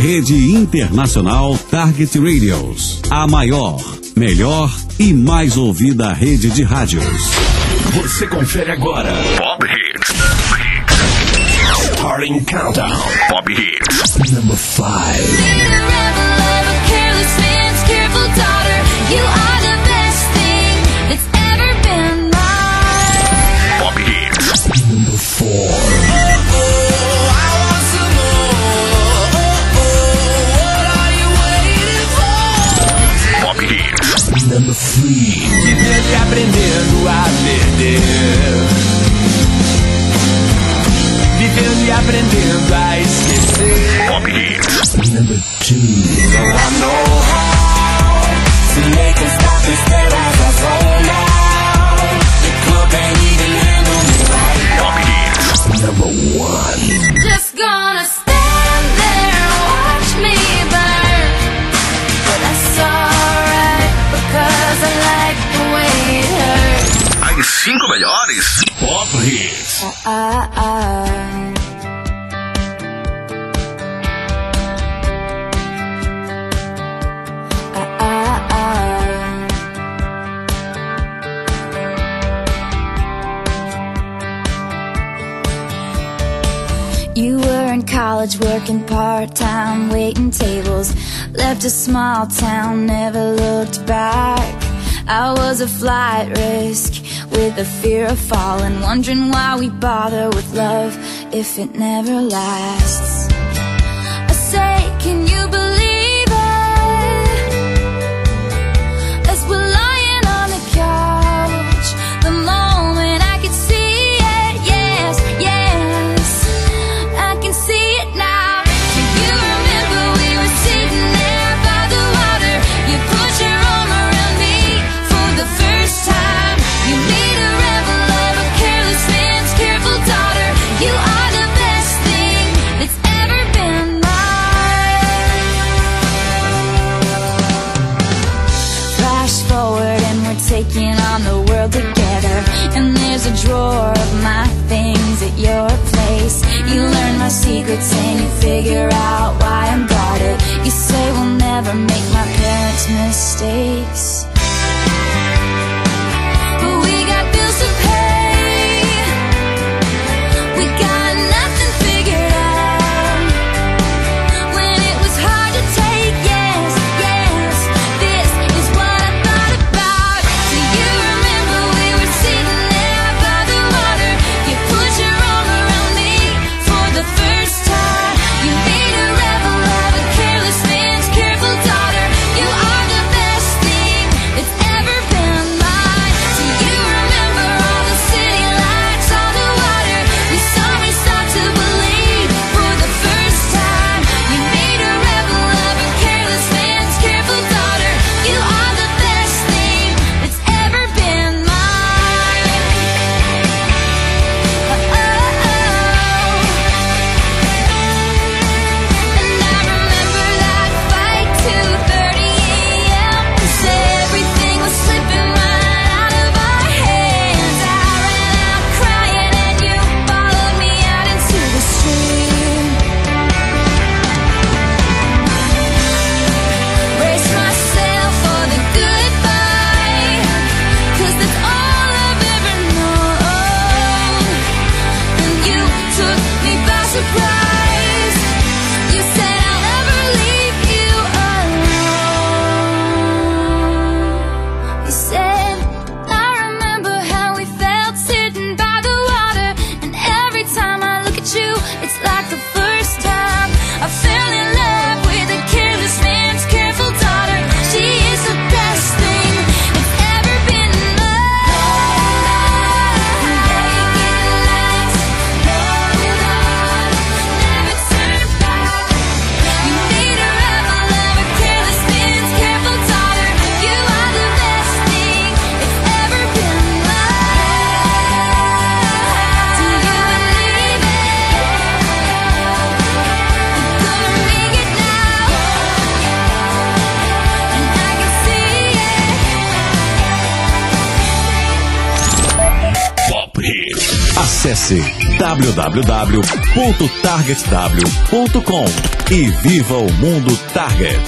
Rede Internacional Target Radios. A maior, melhor e mais ouvida rede de rádios. Você confere agora Pop Hits. Starting Countdown. Pop Hits. Number 5. Pop Hits. Number 4. Number 3. Vivendo e aprendendo a perder. Vivendo e aprendendo a esquecer. Pop Hits. Number 2. So I know how to make us stop and stare as I fall now. The club ain't even handle me right. Pop Hits. Number 1. Just gonna stand there and watch me burn. But that's alright, because I like the way it hurts. As 5 melhores Pop Hits. You were in college working part-time, waiting tables. Left a small town, never looked back. I was a flight risk with the fear of falling, wondering why we bother with love if it never lasts. I say, can you believe it? As we're lying on the couch, the moment I could see it, yes, yes, I can see it now. Do you remember we were sitting there by the water? You put your arm around me for the first time. You made a rebel of a careless man's careful daughter. You are the best thing that's ever been mine. Flash forward and we're taking on the world together. And there's a drawer of my things at your place. You learn my secrets and you figure out why I'm guarded. You say we'll never make my parents' mistakes. But we got bills to pay. We got nothing figured out. When it was hard to take, yes, yes, this is what I thought about. Do you remember we were sitting there by the water? You put your arm around me for the first time. You made a rebel of a careless man's careful daughter. You are the best thing that's ever been mine. Do you remember all the city lights on the water? You saw me start to believe for the first time. You made a rebel of a careless man's careful daughter. You are the best thing that's ever been mine. And I remember that fight 2:30 a.m. You said everything was slipping right out of our hands. I ran out crying and you followed me out into the street. Brace myself for the goodbye, 'cause that's all I've ever known. And you took me by surprise. You said I'll never leave you alone. You said, I remember how we felt sitting by the water. And every time I look at you, it's like the first time I fell in love with a careless man's careful daughter. She is the best thing that's ever been mine. Vacant lights, going on, never turn back. You made a rebel of a careless man's careful daughter. You are the best thing that's ever been mine. Do you believe it? I'm gonna make it now, and I can see it. Pop Hits. Acesse www.targetw.com e viva o mundo Target.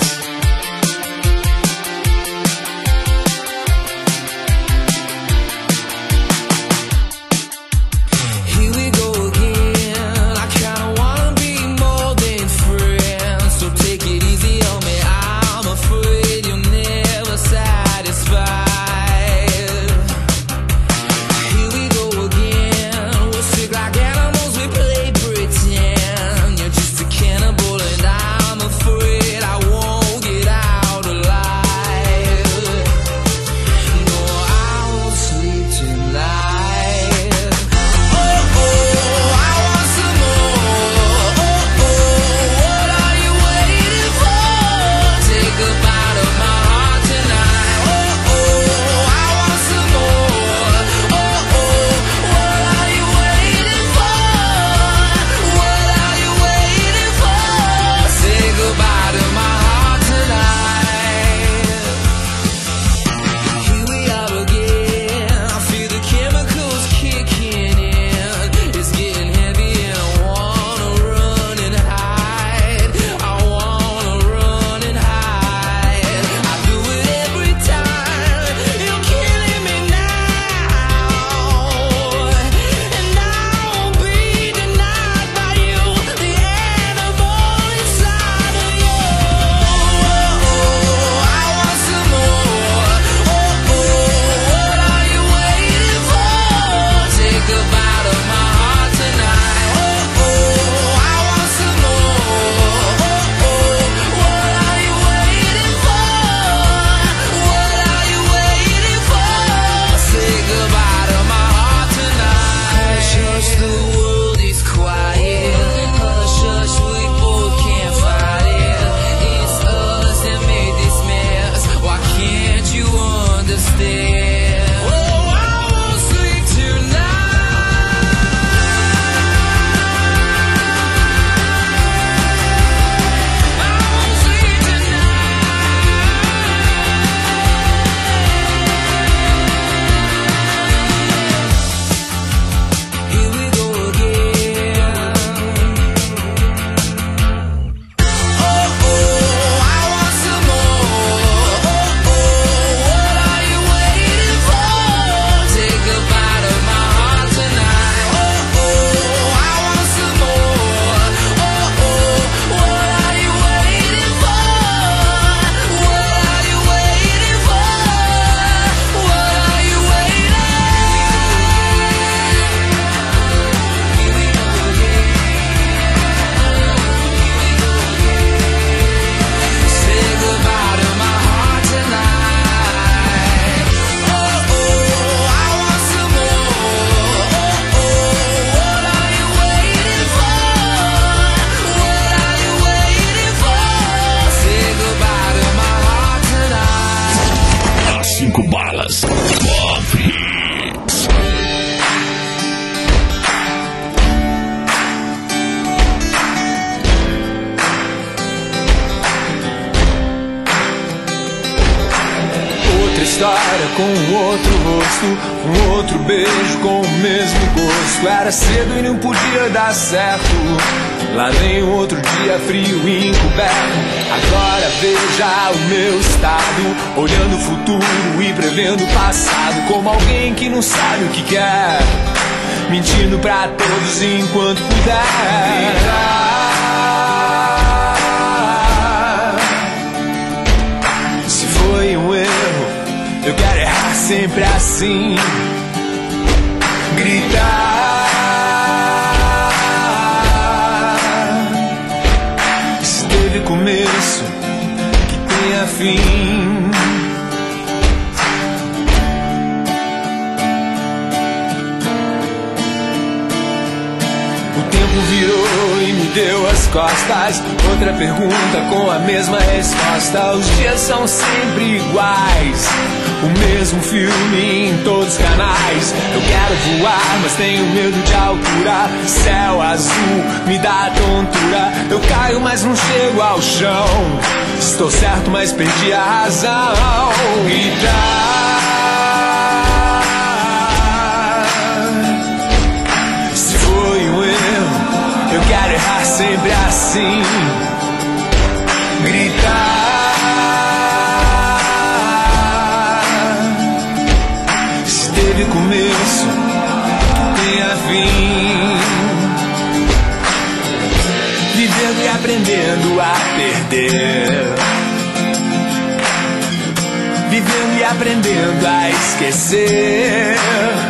história com um outro rosto, um outro beijo com o mesmo gosto. Era cedo e não podia dar certo. Lá vem um outro dia frio e encoberto. Agora veja o meu estado, olhando o futuro e prevendo o passado, como alguém que não sabe o que quer, mentindo pra todos enquanto puder. Se foi um erro, eu quero errar sempre assim. Gritar. Se teve começo, que tenha fim. O tempo virou e me deu as costas. Outra pergunta com a mesma resposta. Os dias são sempre iguais, o mesmo filme em todos os canais. Eu quero voar, mas tenho medo de altura. Céu azul me dá tontura. Eu caio, mas não chego ao chão. Estou certo, mas perdi a razão. Gritar. Se foi sempre assim. Gritar. Se teve começo, tenha fim. Vivendo e aprendendo a perder. Vivendo e aprendendo a esquecer.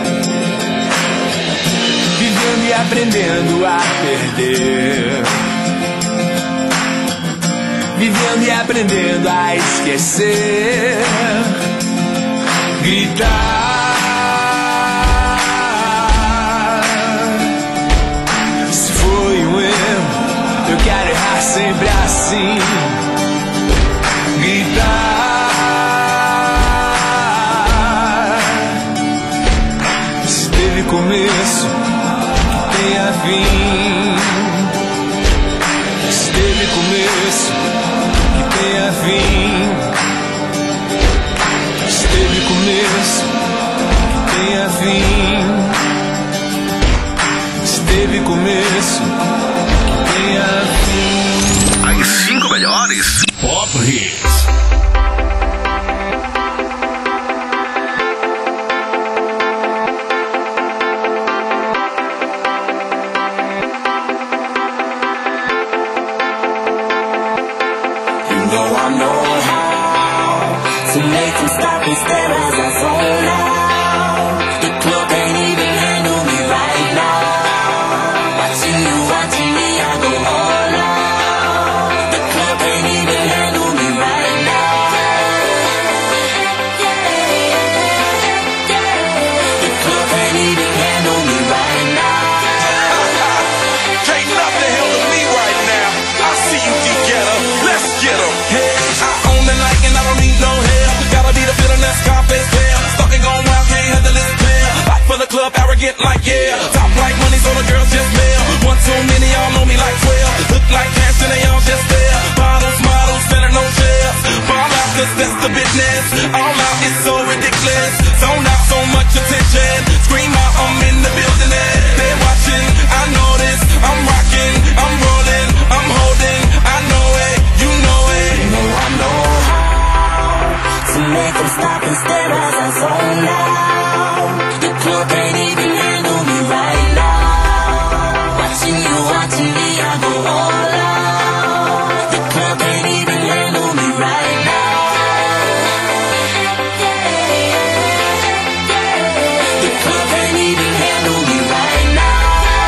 Vivendo e aprendendo a perder. Vivendo e aprendendo a esquecer. Gritar. Se foi um erro, eu quero errar sempre assim. Gritar. Se teve começo, tenha fim. Se teve começo, que tenha fim. Se teve começo, que tenha fim. Se teve começo, que tenha fim. As 5 melhores Pop Hits. To make them stop and stare as I zone out. The club can't even handle me right now. Watching you, watching me, I go all out. The club can't even handle me right now. The club can't even handle me right now. Can't nothing handle me right now. I see you, D-Getter. Let's get 'em. Hey, I own the night and I don't need no help. Gotta be the feeling that's Scarface fair. Stuck and gone wild, can't handle this pair. Back for the club, arrogant like yeah. Top like money, so the girls just mail. One too many, y'all know me like 12. Look like cash and they all just there. Bottles, models, better no shares. Ball out, cause that's the business. All out, it's so ridiculous. Zone out, so much attention. Scream out, I'm in the building and they're watching. I know this, I'm rocking, I'm rolling, I'm holding. I know it, you know it. You know I know how to make them stop and stare as I zone out. The club can't even handle me right now. Watching you, watching me, I go all out. The club can't even handle me right now. The club can't even handle me right now.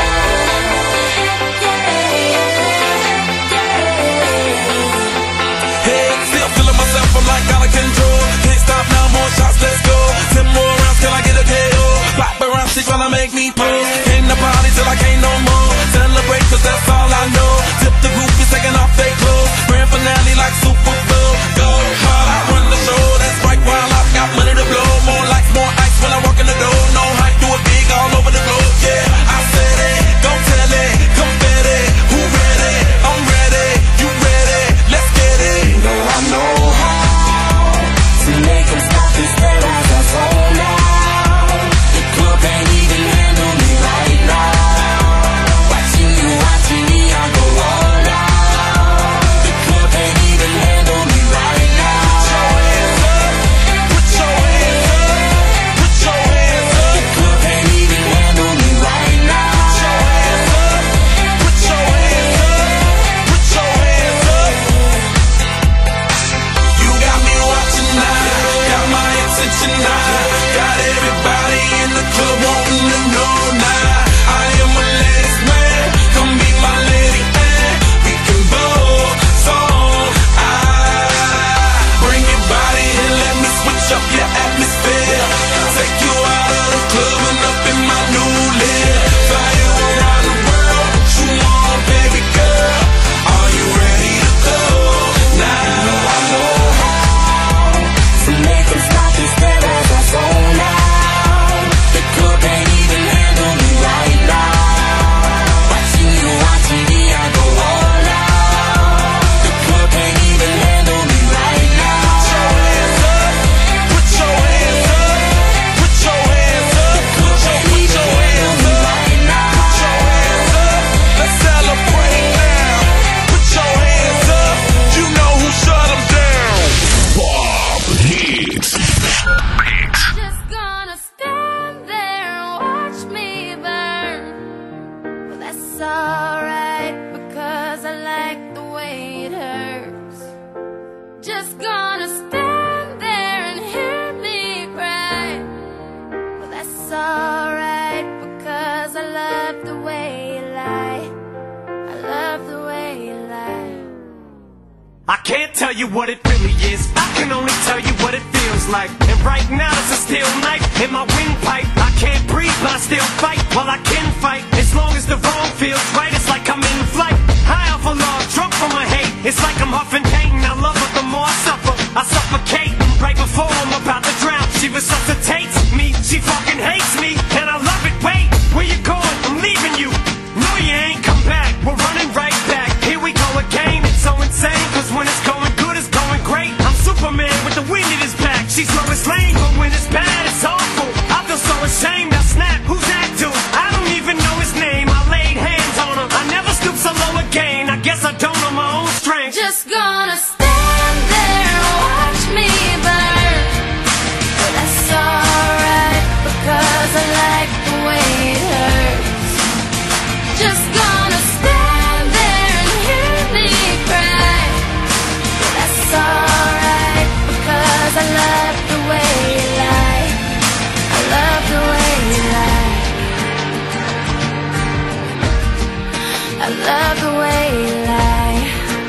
Hey, still feeling myself, I'm like out of control. Can't stop now, more shots, let's go. 10 more rounds till I get a KO. Black around, she tryna make me pose. Came to party till I can't no more. Celebrate, cause that's all I know. Tip the groupies taking off their clothes. Grand finale like Super Bowl. Go hard, I run the show. That's right, while I got money to blow. More lights, more ice when I walk in the door. No hype, do it big all over the globe. Yeah, I said it, go tell it, confetti. Who ready? I'm ready, you ready? Let's get it. You know I know how to make them stop and stare as I zone out. The club can't even handle me right now. that's alright, because I like the way it hurts. Just gonna stand there and hear me cry. Well, that's alright, because I love the way you lie. I love the way you lie. I can't tell you what it really is, I can only tell you what it feels like. And right now it's a steel knife in my windpipe. I can't breathe but I still fight, well I can fight. As long as the wrong feels right, it's like I'm in flight. High off of love, drunk from my hate. It's like I'm huffing pain, I love her the more I suffer. I suffocate, right before I'm about to drown. She resuscitates me, she fucking hates me, and I love it. Wait, where you going? I'm leaving you. No you ain't, come back, we're running right back. Here we go again, it's so insane, cause when it's going good, it's going great. I'm Superman with the wind in his back. She's Lois Lane, but when it's bad, it's awful. I feel so ashamed, I snap, who's that dude? I don't even know his name, I laid hands on him. I never stoop so low again, I guess I don't know my own strength. Just gonna stand there and watch me burn. But that's alright, because I like the way it hurts. Just gonna stand there and hear me cry. But that's alright, because I love the way you lie. I love the way you lie. I love the way you lie.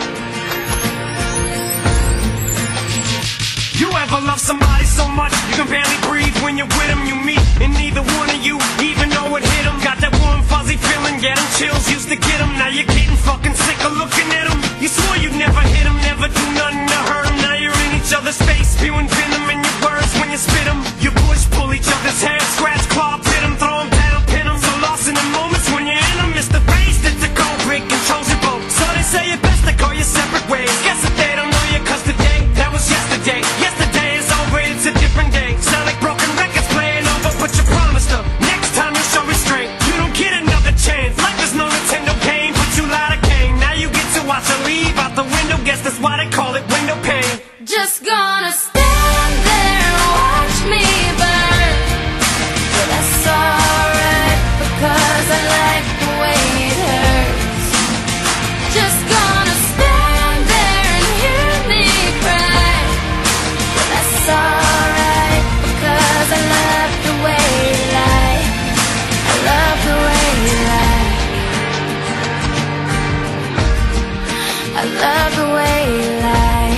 You ever love somebody so much you can barely breathe when you're with them? You meet and neither one of you even know it hit them. Got that warm fuzzy feeling, get them chills, used to get them. Now you're getting fucking sick of looking at them. You swore you'd never hit them, never do nothing to hurt them. Now you're in each other's face, spewing venom in your words when you spit them. You push, pull each other's hair, scratch, claw, pit them, throw them down, pin them. So lost in the moments when you're in them, it's the face that's the cold break controls your boat. So they say it best to go your separate ways. Guess that they don't know you, cause today, that was yesterday. Yesterday is over, it's a different day. Sound like broken records playing over, but you promised her next time you show restraint. You don't get another chance. Life is no Nintendo game, but you lied again. Now you get to watch her leave out the window. Guess that's why they call it window pane. Just gonna stand there and watch me burn. But that's alright, because I like the way it hurts. Just gonna stand there and hear me cry. But that's alright, because I love the way you lie. I love the way you lie. I love the way you lie.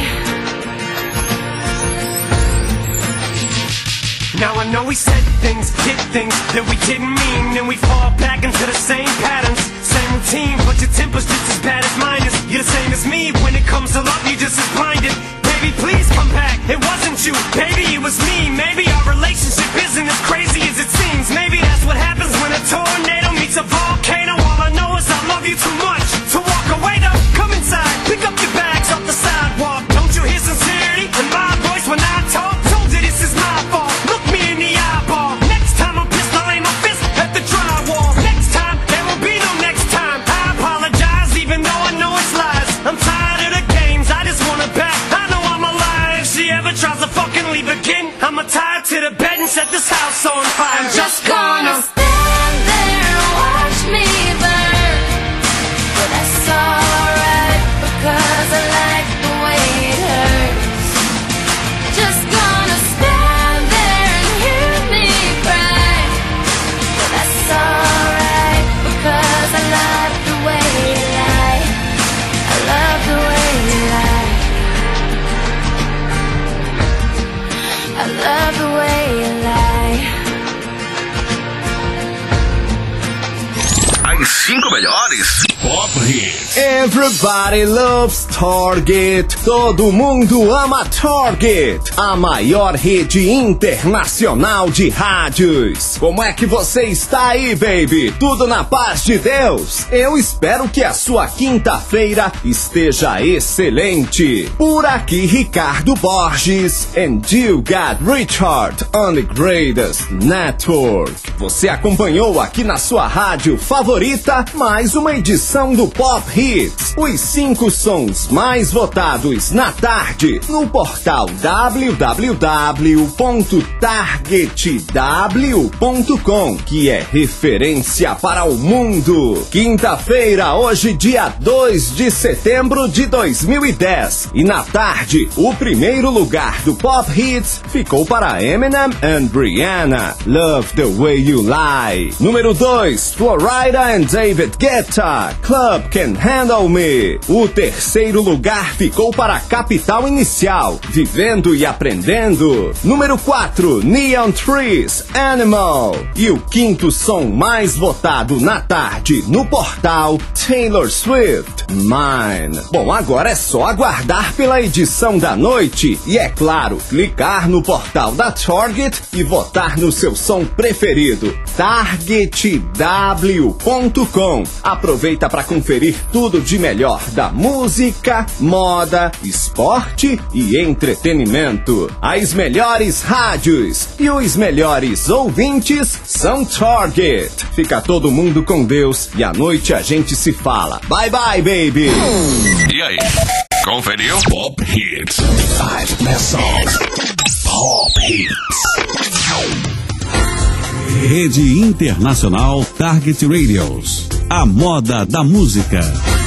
Now I know we said things, did things that we didn't mean, and we fall back into the same patterns, same routine, but your temper's just as bad as mine is. You're the same as me, when it comes to love, you're just as blinded. Baby, please come back, it wasn't you, baby, it was me. Maybe our relationship isn't as crazy as it seems. Maybe that's what happens when a tornado meets a volcano. All I know is I love you too much to walk away though. Come inside, pick up your bags off the sidewalk. Don't you hear sincerity in my voice when I talk? Told you this is my fault, look me in the eyeball. Next time I'm pissed, I'll aim my fist at the drywall. Next time, there will be no next time. I apologize even though I know it's lies. I'm tired of the games, I just want her back. I know I'm alive. If she ever tries to fucking leave again, I'ma tie her to the bed and set this house on fire. I'm just gonna stand there and watch me burn. But that's alright, because I like the way it hurts. Just gonna stand there and hear me cry. But that's alright, because I love the way you lie. I love the way you lie. I love the way you lie. As 5 melhores Pop Hits. Everybody loves Target. Todo mundo ama Target, a maior rede internacional de rádios. Como é que você está aí, baby? Tudo na paz de Deus? Eu espero que a sua quinta-feira esteja excelente. Por aqui, Ricardo Borges, and you got Richard on the Greatest Network. Você acompanhou aqui na sua rádio favorita, mais uma edição do Pop Hits, os 5 sons mais votados na tarde, no portal www.targetw.com, que é referência para o mundo. Quinta-feira, hoje dia 2 de setembro de 2010, e na tarde, o primeiro lugar do Pop Hits ficou para Eminem and Rihanna, Love the Way You Lie. Número 2, Florida and David Guetta, Club Can Handle Me. O terceiro lugar ficou para Capital Inicial, Vivendo e Aprendendo. Número 4, Neon Trees, Animal. E o quinto som mais votado na tarde no portal, Taylor Swift, Mine. Bom, agora é só aguardar pela edição da noite e, é claro, clicar no portal da Target e votar no seu som preferido, targetw.com. Aproveita para conferir tudo de melhor da música, moda, esporte e entretenimento. As melhores rádios e os melhores ouvintes são Target. Fica todo mundo com Deus e à noite a gente se fala. Bye bye, baby! E aí? Conferiu? Pop Hits. 5 best songs. Pop Hits. Rede Internacional Target Radios. A moda da música.